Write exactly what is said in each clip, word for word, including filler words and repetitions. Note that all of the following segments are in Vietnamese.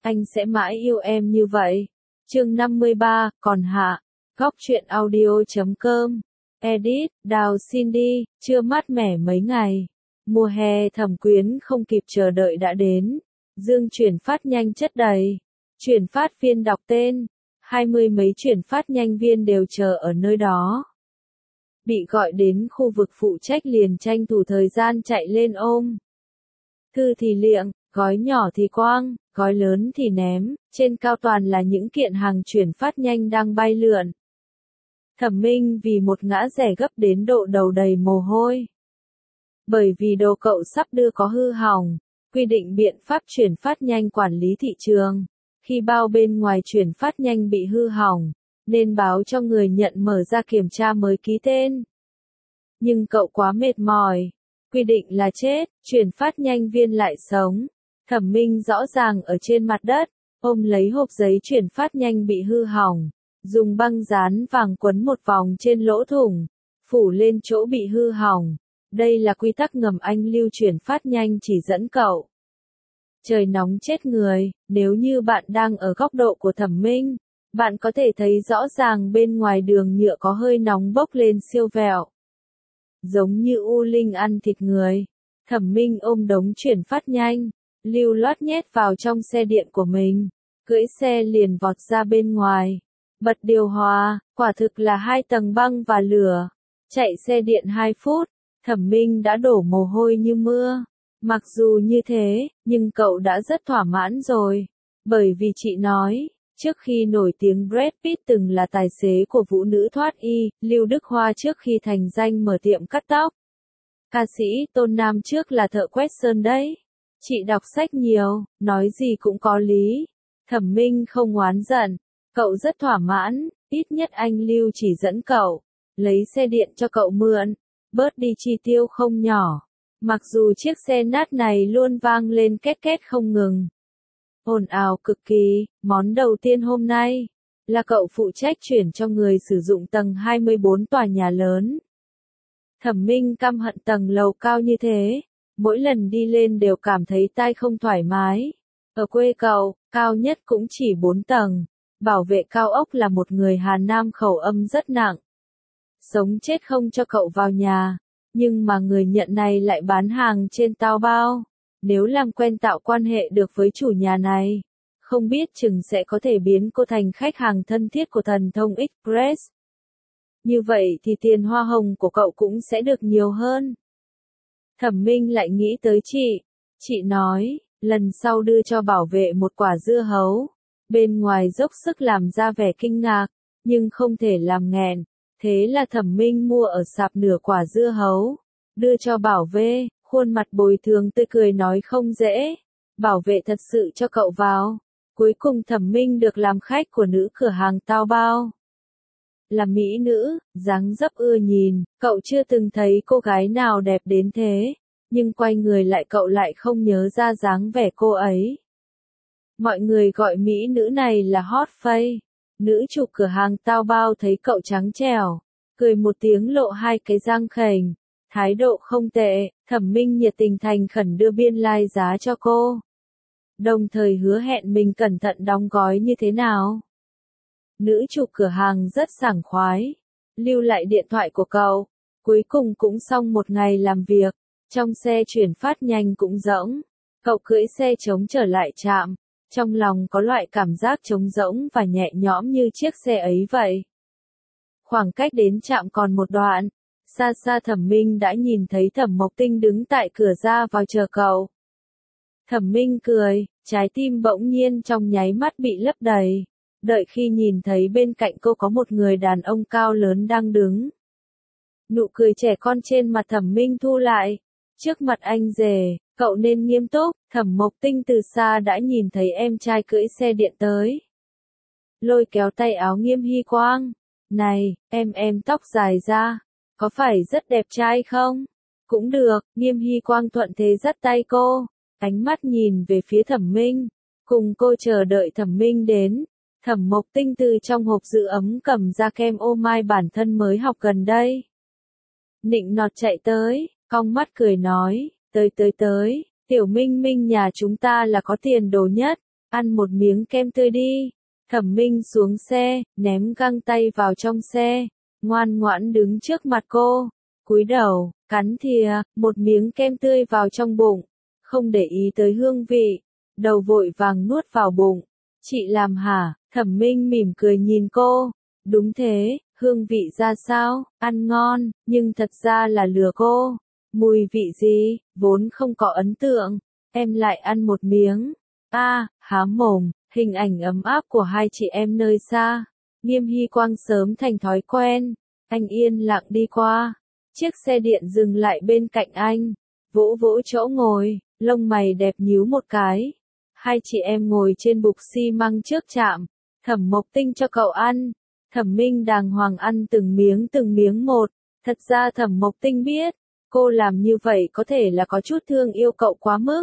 anh sẽ mãi yêu em như vậy. Chương năm mươi ba, còn hạ. Góc truyện audio chấm com. Edit, Đào Cindy, chưa mát mẻ mấy ngày. Mùa hè Thẩm Quyến không kịp chờ đợi đã đến. Dương chuyển phát nhanh chất đầy. Chuyển phát viên đọc tên. Hai mươi mấy chuyển phát nhanh viên đều chờ ở nơi đó. Bị gọi đến khu vực phụ trách liền tranh thủ thời gian chạy lên ôm. Thư thì liệng, gói nhỏ thì quang, gói lớn thì ném, trên cao toàn là những kiện hàng chuyển phát nhanh đang bay lượn. Thẩm Minh vì một ngã rẽ gấp đến độ đầu đầy mồ hôi. Bởi vì đồ cậu sắp đưa có hư hỏng, quy định biện pháp chuyển phát nhanh quản lý thị trường. Khi bao bên ngoài chuyển phát nhanh bị hư hỏng, nên báo cho người nhận mở ra kiểm tra mới ký tên. Nhưng cậu quá mệt mỏi. Quy định là chết, chuyển phát nhanh viên lại sống. Thẩm Minh rõ ràng ở trên mặt đất, ôm lấy hộp giấy chuyển phát nhanh bị hư hỏng, dùng băng dán vàng quấn một vòng trên lỗ thủng, phủ lên chỗ bị hư hỏng. Đây là quy tắc ngầm anh lưu chuyển phát nhanh chỉ dẫn cậu. Trời nóng chết người, nếu như bạn đang ở góc độ của Thẩm Minh, bạn có thể thấy rõ ràng bên ngoài đường nhựa có hơi nóng bốc lên siêu vẹo. Giống như U Linh ăn thịt người. Thẩm Minh ôm đống chuyển phát nhanh, lưu loát nhét vào trong xe điện của mình, cưỡi xe liền vọt ra bên ngoài. Bật điều hòa, quả thực là hai tầng băng và lửa. Chạy xe điện hai phút, Thẩm Minh đã đổ mồ hôi như mưa. Mặc dù như thế, nhưng cậu đã rất thỏa mãn rồi. Bởi vì chị nói, trước khi nổi tiếng Brad Pitt từng là tài xế của vũ nữ thoát y, Lưu Đức Hoa trước khi thành danh mở tiệm cắt tóc. Ca sĩ Tôn Nam trước là thợ quét sơn đấy. Chị đọc sách nhiều, nói gì cũng có lý. Thẩm Minh không oán giận, cậu rất thỏa mãn, ít nhất anh Lưu chỉ dẫn cậu, lấy xe điện cho cậu mượn, bớt đi chi tiêu không nhỏ. Mặc dù chiếc xe nát này luôn vang lên két két không ngừng. Ồn ào cực kỳ, món đầu tiên hôm nay là cậu phụ trách chuyển cho người sử dụng tầng hai mươi bốn tòa nhà lớn. Thẩm Minh căm hận tầng lầu cao như thế, mỗi lần đi lên đều cảm thấy tai không thoải mái. Ở quê cậu, cao nhất cũng chỉ bốn tầng, bảo vệ cao ốc là một người Hà Nam khẩu âm rất nặng. Sống chết không cho cậu vào nhà, nhưng mà người nhận này lại bán hàng trên Taobao. Nếu làm quen tạo quan hệ được với chủ nhà này, không biết chừng sẽ có thể biến cô thành khách hàng thân thiết của Thần Thông Express. Như vậy thì tiền hoa hồng của cậu cũng sẽ được nhiều hơn. Thẩm Minh lại nghĩ tới chị. Chị nói, lần sau đưa cho bảo vệ một quả dưa hấu. Bên ngoài dốc sức làm ra vẻ kinh ngạc, nhưng không thể làm nghẹn. Thế là Thẩm Minh mua ở sạp nửa quả dưa hấu, đưa cho bảo vệ. Khuôn mặt bồi thường tươi cười nói không dễ. Bảo vệ thật sự cho cậu vào. Cuối cùng Thẩm Minh được làm khách của nữ cửa hàng Taobao. Là mỹ nữ, dáng dấp ưa nhìn, cậu chưa từng thấy cô gái nào đẹp đến thế. Nhưng quay người lại cậu lại không nhớ ra dáng vẻ cô ấy. Mọi người gọi mỹ nữ này là hot face. Nữ chủ cửa hàng Taobao thấy cậu trắng trẻo, cười một tiếng lộ hai cái răng khểnh. Thái độ không tệ, Thẩm Minh nhiệt tình thành khẩn đưa biên lai like giá cho cô. Đồng thời hứa hẹn mình cẩn thận đóng gói như thế nào. Nữ chủ cửa hàng rất sảng khoái, lưu lại điện thoại của cậu. Cuối cùng cũng xong một ngày làm việc, trong xe chuyển phát nhanh cũng rỗng. Cậu cưỡi xe trống trở lại trạm, trong lòng có loại cảm giác trống rỗng và nhẹ nhõm như chiếc xe ấy vậy. Khoảng cách đến trạm còn một đoạn. Xa xa Thẩm Minh đã nhìn thấy Thẩm Mộc Tinh đứng tại cửa ra vào chờ cậu. Thẩm Minh cười, trái tim bỗng nhiên trong nháy mắt bị lấp đầy. Đợi khi nhìn thấy bên cạnh cô có một người đàn ông cao lớn đang đứng. Nụ cười trẻ con trên mặt Thẩm Minh thu lại. Trước mặt anh rể, cậu nên nghiêm túc. Thẩm Mộc Tinh từ xa đã nhìn thấy em trai cưỡi xe điện tới. Lôi kéo tay áo Nghiêm Hy Quang. Này, em em tóc dài ra. Có phải rất đẹp trai không? Cũng được, Nghiêm Hy Quang thuận thế dắt tay cô, ánh mắt nhìn về phía Thẩm Minh, cùng cô chờ đợi Thẩm Minh đến. Thẩm Mộc Tinh từ trong hộp giữ ấm cầm ra kem ô mai bản thân mới học gần đây. Nịnh nọt chạy tới, cong mắt cười nói, tới tới tới, Tiểu Minh Minh nhà chúng ta là có tiền đồ nhất, ăn một miếng kem tươi đi. Thẩm Minh xuống xe, ném găng tay vào trong xe, ngoan ngoãn đứng trước mặt cô, cúi đầu, cắn thìa, một miếng kem tươi vào trong bụng, không để ý tới hương vị, đầu vội vàng nuốt vào bụng. Chị làm hả? Thẩm Minh mỉm cười nhìn cô. Đúng thế, hương vị ra sao? Ăn ngon, nhưng thật ra là lừa cô. Mùi vị gì? Vốn không có ấn tượng. Em lại ăn một miếng. A, à, há mồm, hình ảnh ấm áp của hai chị em nơi xa. Nghiêm Hy Quang sớm thành thói quen. Anh yên lặng đi qua. Chiếc xe điện dừng lại bên cạnh anh. Vỗ vỗ chỗ ngồi, lông mày đẹp nhíu một cái. Hai chị em ngồi trên bục xi măng trước trạm. Thẩm Mộc Tinh cho cậu ăn. Thẩm Minh đàng hoàng ăn từng miếng từng miếng một. Thật ra Thẩm Mộc Tinh biết, cô làm như vậy có thể là có chút thương yêu cậu quá mức.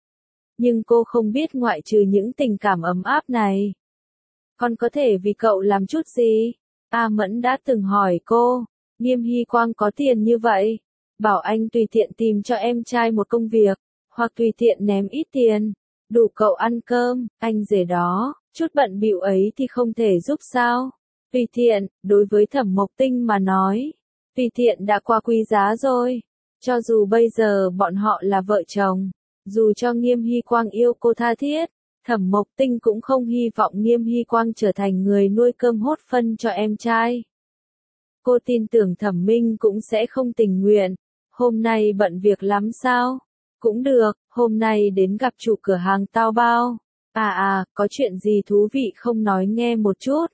Nhưng cô không biết ngoại trừ những tình cảm ấm áp này, còn có thể vì cậu làm chút gì? A Mẫn đã từng hỏi cô, Nghiêm Hy Quang có tiền như vậy, bảo anh tùy tiện tìm cho em trai một công việc, hoặc tùy tiện ném ít tiền, đủ cậu ăn cơm, anh rể đó, chút bận bịu ấy thì không thể giúp sao? Tùy tiện, đối với Thẩm Mộc Tinh mà nói, tùy tiện đã quá quý giá rồi. Cho dù bây giờ bọn họ là vợ chồng, dù cho Nghiêm Hy Quang yêu cô tha thiết, Thẩm Mộc Tinh cũng không hy vọng Nghiêm Hy Quang trở thành người nuôi cơm hốt phân cho em trai. Cô tin tưởng Thẩm Minh cũng sẽ không tình nguyện. Hôm nay bận việc lắm sao? Cũng được, hôm nay đến gặp chủ cửa hàng tao bao. À à, có chuyện gì thú vị không nói nghe một chút?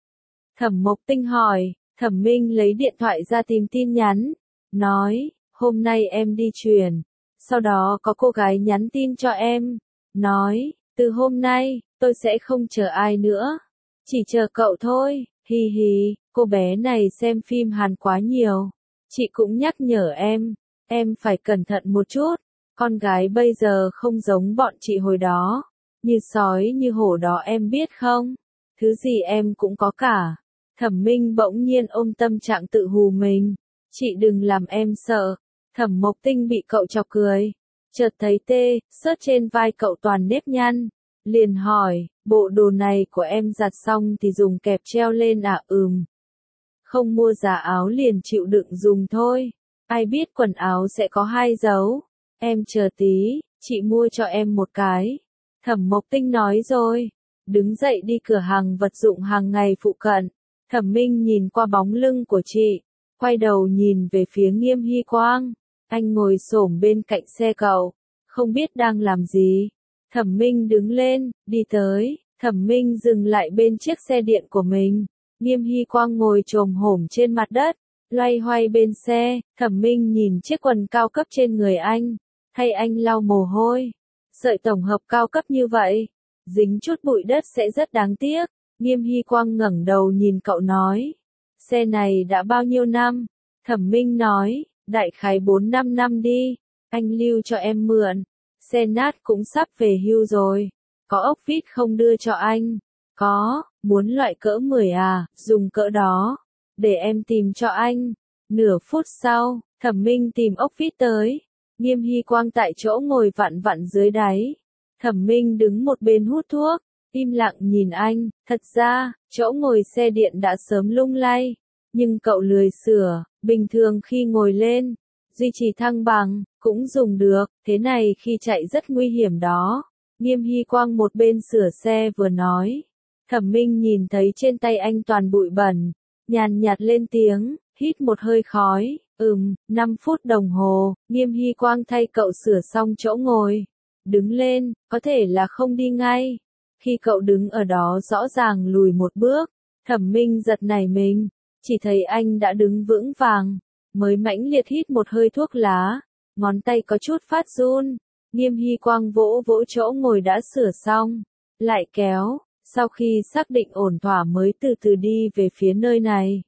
Thẩm Mộc Tinh hỏi. Thẩm Minh lấy điện thoại ra tìm tin nhắn, nói, hôm nay em đi truyền. Sau đó có cô gái nhắn tin cho em, nói, từ hôm nay, tôi sẽ không chờ ai nữa, chỉ chờ cậu thôi, hi hi, cô bé này xem phim Hàn quá nhiều. Chị cũng nhắc nhở em, em phải cẩn thận một chút, con gái bây giờ không giống bọn chị hồi đó, như sói như hổ đó em biết không, thứ gì em cũng có cả. Thẩm Minh bỗng nhiên ôm tâm trạng tự hù mình, chị đừng làm em sợ. Thẩm Mộc Tinh bị cậu chọc cười, chợt thấy tê, sớt trên vai cậu toàn nếp nhăn, liền hỏi, bộ đồ này của em giặt xong thì dùng kẹp treo lên à? Ừm. Không mua giả áo liền chịu đựng dùng thôi, ai biết quần áo sẽ có hai dấu, em chờ tí, chị mua cho em một cái. Thẩm Mộc Tinh nói rồi, đứng dậy đi cửa hàng vật dụng hàng ngày phụ cận. Thẩm Minh nhìn qua bóng lưng của chị, quay đầu nhìn về phía Nghiêm Hy Quang. Anh ngồi xổm bên cạnh xe cậu, không biết đang làm gì. Thẩm Minh đứng lên, đi tới, Thẩm Minh dừng lại bên chiếc xe điện của mình. Nghiêm Hy Quang ngồi chồm hổm trên mặt đất, loay hoay bên xe. Thẩm Minh nhìn chiếc quần cao cấp trên người anh, thay anh lau mồ hôi. Sợi tổng hợp cao cấp như vậy, dính chút bụi đất sẽ rất đáng tiếc. Nghiêm Hy Quang ngẩng đầu nhìn cậu nói, xe này đã bao nhiêu năm? Thẩm Minh nói, đại khái bốn năm năm đi, anh lưu cho em mượn. Xe nát cũng sắp về hưu rồi, có ốc vít không đưa cho anh? Có, muốn loại cỡ mười à, dùng cỡ đó, để em tìm cho anh. Nửa phút sau, Thẩm Minh tìm ốc vít tới, Nghiêm Hy Quang tại chỗ ngồi vặn vặn dưới đáy. Thẩm Minh đứng một bên hút thuốc, im lặng nhìn anh. Thật ra, chỗ ngồi xe điện đã sớm lung lay, nhưng cậu lười sửa, bình thường khi ngồi lên, duy trì thăng bằng, cũng dùng được, thế này khi chạy rất nguy hiểm đó. Nghiêm Hy Quang một bên sửa xe vừa nói. Thẩm Minh nhìn thấy trên tay anh toàn bụi bẩn, nhàn nhạt lên tiếng, hít một hơi khói, ừm, năm phút đồng hồ, Nghiêm Hy Quang thay cậu sửa xong chỗ ngồi. Đứng lên, có thể là không đi ngay. Khi cậu đứng ở đó rõ ràng lùi một bước, Thẩm Minh giật nảy mình, chỉ thấy anh đã đứng vững vàng, mới mãnh liệt hít một hơi thuốc lá, ngón tay có chút phát run. Nghiêm Hy Quang vỗ vỗ chỗ ngồi đã sửa xong, lại kéo, sau khi xác định ổn thỏa mới từ từ đi về phía nơi này.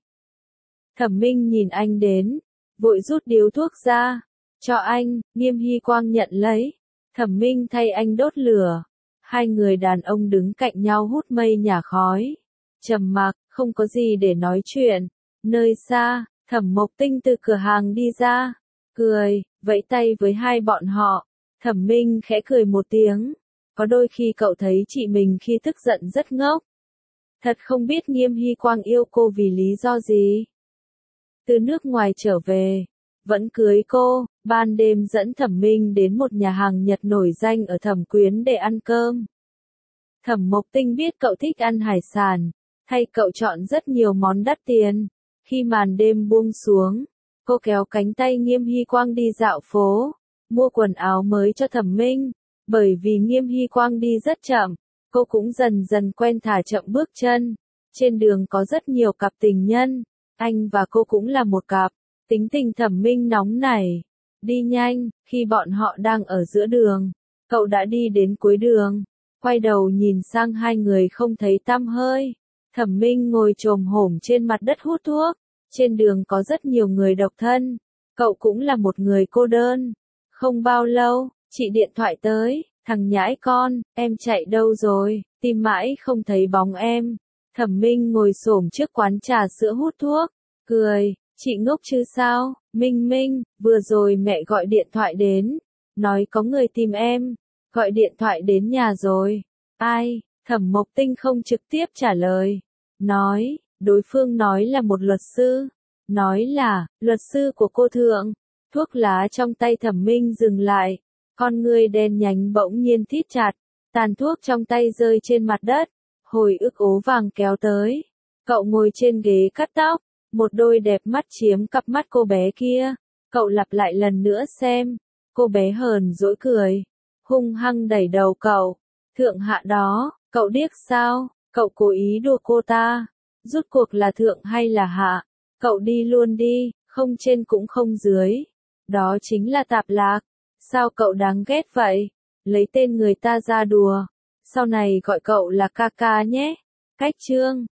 Thẩm Minh nhìn anh đến, vội rút điếu thuốc ra, cho anh. Nghiêm Hy Quang nhận lấy, Thẩm Minh thay anh đốt lửa. Hai người đàn ông đứng cạnh nhau hút mây nhả khói, trầm mặc, không có gì để nói chuyện. Nơi xa, Thẩm Mộc Tinh từ cửa hàng đi ra, cười, vẫy tay với hai bọn họ. Thẩm Minh khẽ cười một tiếng, Có đôi khi cậu thấy chị mình khi tức giận rất ngốc. Thật không biết Nghiêm Hy Quang yêu cô vì lý do gì. Từ nước ngoài trở về, vẫn cưới cô, ban đêm dẫn Thẩm Minh đến một nhà hàng Nhật nổi danh ở Thẩm Quyến để ăn cơm. Thẩm Mộc Tinh biết cậu thích ăn hải sản, thay cậu chọn rất nhiều món đắt tiền. Khi màn đêm buông xuống, cô kéo cánh tay Nghiêm Hy Quang đi dạo phố, mua quần áo mới cho Thẩm Minh. Bởi vì Nghiêm Hy Quang đi rất chậm, cô cũng dần dần quen thả chậm bước chân. Trên đường có rất nhiều cặp tình nhân, anh và cô cũng là một cặp. Tính tình Thẩm Minh nóng nảy, đi nhanh. Khi bọn họ đang ở giữa đường, cậu đã đi đến cuối đường, quay đầu nhìn sang hai người không thấy tăm hơi. Thẩm Minh ngồi chồm hổm trên mặt đất hút thuốc. Trên đường có rất nhiều người độc thân, cậu cũng là một người cô đơn. Không bao lâu, chị điện thoại tới, thằng nhãi con, em chạy đâu rồi, tìm mãi không thấy bóng em. Thẩm Minh ngồi xổm trước quán trà sữa hút thuốc, cười, chị ngốc chứ sao, Minh Minh, vừa rồi mẹ gọi điện thoại đến, nói có người tìm em, gọi điện thoại đến nhà rồi. Ai? Thẩm Mộc Tinh không trực tiếp trả lời, nói, đối phương nói là một luật sư, nói là, luật sư của cô Thượng. Thuốc lá trong tay Thẩm Minh dừng lại, con người đen nhánh bỗng nhiên thít chặt, tàn thuốc trong tay rơi trên mặt đất, hồi ức ố vàng kéo tới. Cậu ngồi trên ghế cắt tóc, một đôi đẹp mắt chiếm cặp mắt cô bé kia, cậu lặp lại lần nữa xem, cô bé hờn dỗi cười, hung hăng đẩy đầu cậu, Thượng hạ đó, cậu điếc sao, cậu cố ý đùa cô ta, rút cuộc là Thượng hay là hạ, cậu đi luôn đi, không trên cũng không dưới, đó chính là Tạp Lạc. Sao cậu đáng ghét vậy? Lấy tên người ta ra đùa. Sau này gọi cậu là ca ca nhé. Cách chương